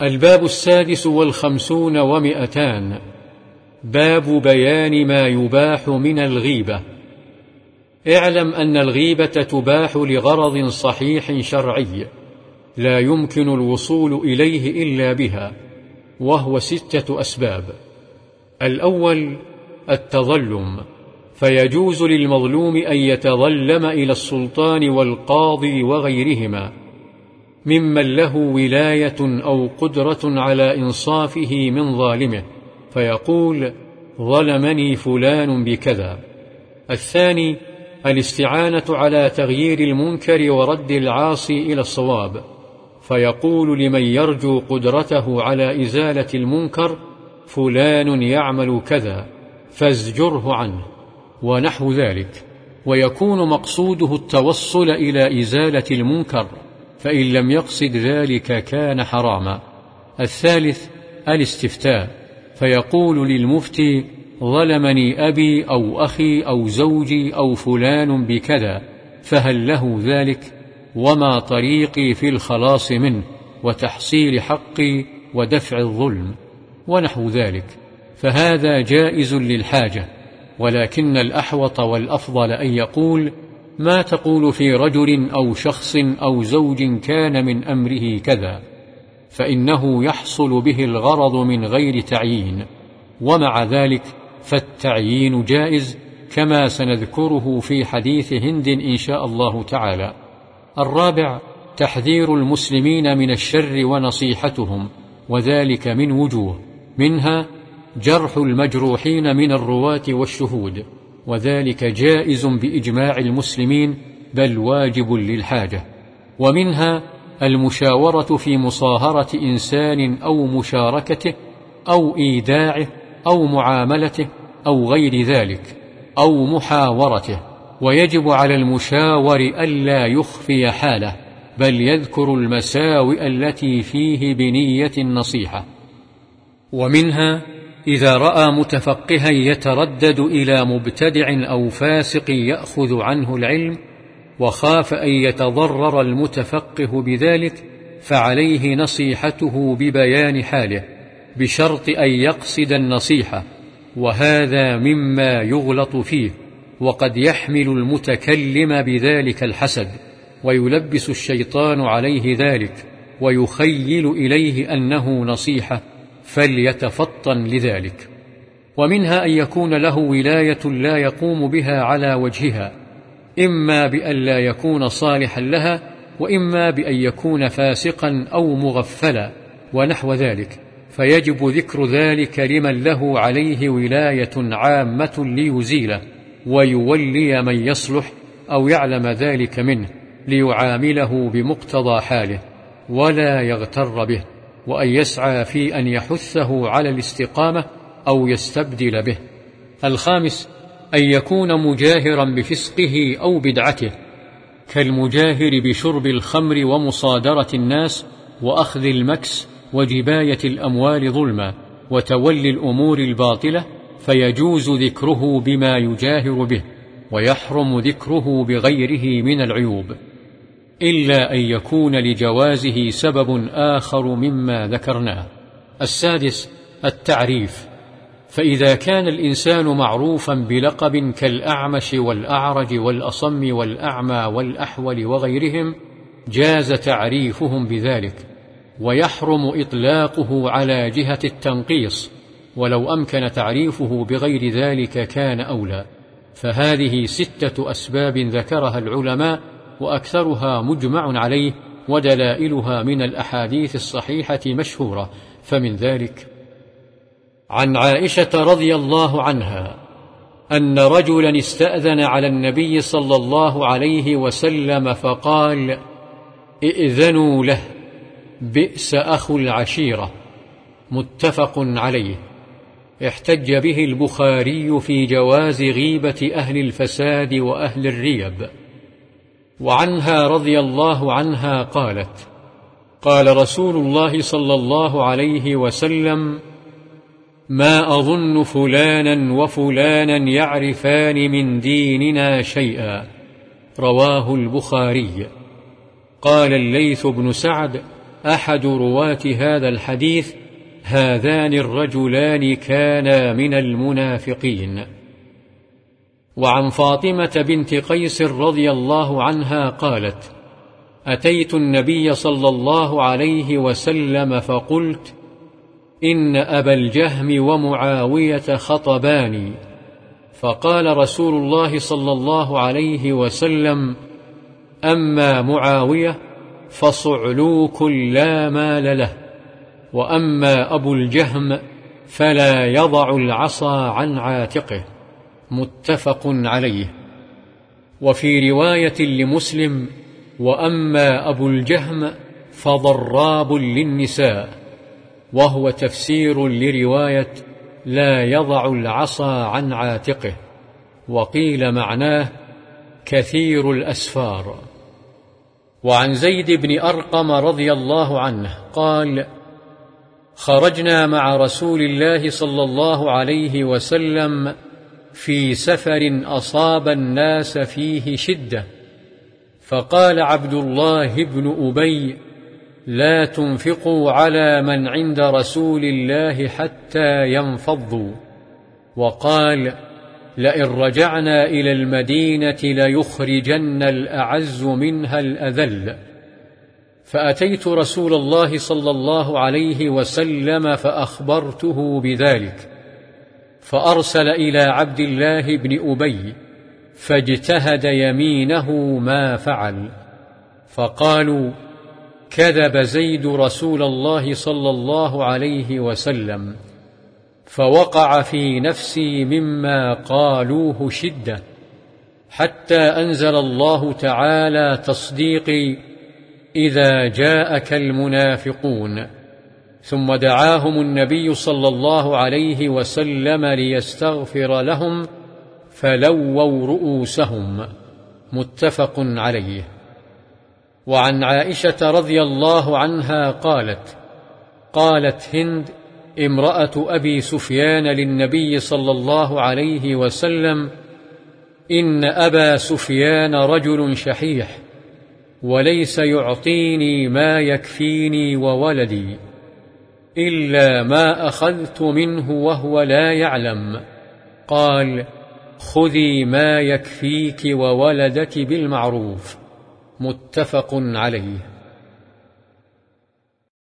الباب 56 و200. باب بيان ما يباح من الغيبة. اعلم أن الغيبة تباح لغرض صحيح شرعي لا يمكن الوصول إليه إلا بها، وهو 6 أسباب. الأول التظلم، فيجوز للمظلوم أن يتظلم إلى السلطان والقاضي وغيرهما ممن له ولاية أو قدرة على إنصافه من ظالمه، فيقول: ظلمني فلان بكذا. الثاني الاستعانة على تغيير المنكر ورد العاصي إلى الصواب، فيقول لمن يرجو قدرته على إزالة المنكر: فلان يعمل كذا فازجره عنه، ونحو ذلك، ويكون مقصوده التوصل إلى إزالة المنكر، فإن لم يقصد ذلك كان حراما. الثالث الاستفتاء، فيقول للمفتي: ظلمني أبي أو أخي أو زوجي أو فلان بكذا، فهل له ذلك؟ وما طريقي في الخلاص منه وتحصيل حقي ودفع الظلم، ونحو ذلك، فهذا جائز للحاجة. ولكن الأحوط والأفضل أن يقول: ما تقول في رجل أو شخص أو زوج كان من أمره كذا، فإنه يحصل به الغرض من غير تعيين، ومع ذلك فالتعيين جائز، كما سنذكره في حديث هند إن شاء الله تعالى. الرابع تحذير المسلمين من الشر ونصيحتهم، وذلك من وجوه، منها جرح المجروحين من الرواة والشهود، وذلك جائز بإجماع المسلمين، بل واجب للحاجة. ومنها المشاورة في مصاهرة إنسان أو مشاركته أو إيداعه أو معاملته أو غير ذلك أو محاورته، ويجب على المشاور ألا يخفي حاله، بل يذكر المساوئ التي فيه بنية النصيحة. ومنها إذا رأى متفقها يتردد إلى مبتدع أو فاسق يأخذ عنه العلم، وخاف أن يتضرر المتفقه بذلك، فعليه نصيحته ببيان حاله، بشرط أن يقصد النصيحة، وهذا مما يغلط فيه، وقد يحمل المتكلم بذلك الحسد، ويلبس الشيطان عليه ذلك، ويخيل إليه أنه نصيحة، فليتفطن لذلك. ومنها أن يكون له ولاية لا يقوم بها على وجهها، إما بأن لا يكون صالحا لها، وإما بأن يكون فاسقا أو مغفلا، ونحو ذلك، فيجب ذكر ذلك لمن له عليه ولاية عامة ليزيله، ويولي من يصلح أو يعلم ذلك منه، ليعامله بمقتضى حاله، ولا يغتر به، وأن يسعى في أن يحثه على الاستقامة أو يستبدل به. الخامس أن يكون مجاهرا بفسقه أو بدعته، كالمجاهر بشرب الخمر ومصادرة الناس وأخذ المكس وجباية الأموال ظلما وتولي الأمور الباطلة، فيجوز ذكره بما يجاهر به، ويحرم ذكره بغيره من العيوب، إلا أن يكون لجوازه سبب آخر مما ذكرناه. السادس التعريف، فإذا كان الإنسان معروفا بلقب كالأعمش والأعرج والأصم والأعمى والأحول وغيرهم، جاز تعريفهم بذلك، ويحرم إطلاقه على جهة التنقيص، ولو أمكن تعريفه بغير ذلك كان أولى. فهذه 6 أسباب ذكرها العلماء، وأكثرها مجمع عليه، ودلائلها من الأحاديث الصحيحة مشهورة. فمن ذلك عن عائشة رضي الله عنها أن رجلا استأذن على النبي صلى الله عليه وسلم فقال: ائذنوا له، بئس أخو العشيرة. متفق عليه. احتج به البخاري في جواز غيبة أهل الفساد وأهل الريب. وعنها رضي الله عنها قالت: قال رسول الله صلى الله عليه وسلم: ما أظن فلانا وفلانا يعرفان من ديننا شيئا. رواه البخاري. قال الليث بن سعد: أحد رواة هذا الحديث: هذان الرجلان كانا من المنافقين. وعن فاطمة بنت قيس رضي الله عنها قالت: أتيت النبي صلى الله عليه وسلم فقلت: إن أبا الجهم ومعاوية خطباني. فقال رسول الله صلى الله عليه وسلم: أما معاوية فصعلوك لا مال له، وأما أبو الجهم فلا يضع العصا عن عاتقه. متفق عليه. وفي رواية لمسلم: وأما أبو الجهم فضراب للنساء، وهو تفسير لرواية لا يضع العصا عن عاتقه، وقيل معناه كثير الأسفار. وعن زيد بن أرقم رضي الله عنه قال: خرجنا مع رسول الله صلى الله عليه وسلم في سفر أصاب الناس فيه شدة، فقال عبد الله بن أبي: لا تنفقوا على من عند رسول الله حتى ينفضوا. وقال: لئن رجعنا إلى المدينة ليخرجن الأعز منها الأذل. فأتيت رسول الله صلى الله عليه وسلم فأخبرته بذلك، فأرسل إلى عبد الله بن أبي فاجتهد يمينه ما فعل. فقالوا: كذب زيد رسول الله صلى الله عليه وسلم. فوقع في نفسي مما قالوه شدة، حتى أنزل الله تعالى تصديقي: إذا جاءك المنافقون. ثم دعاهم النبي صلى الله عليه وسلم ليستغفر لهم فلووا رؤوسهم. متفق عليه. وعن عائشة رضي الله عنها قالت هند امرأة أبي سفيان للنبي صلى الله عليه وسلم: إن أبا سفيان رجل شحيح، وليس يعطيني ما يكفيني وولدي، إلا ما أخذت منه وهو لا يعلم. قال: خذي ما يكفيك وولدك بالمعروف. متفق عليه.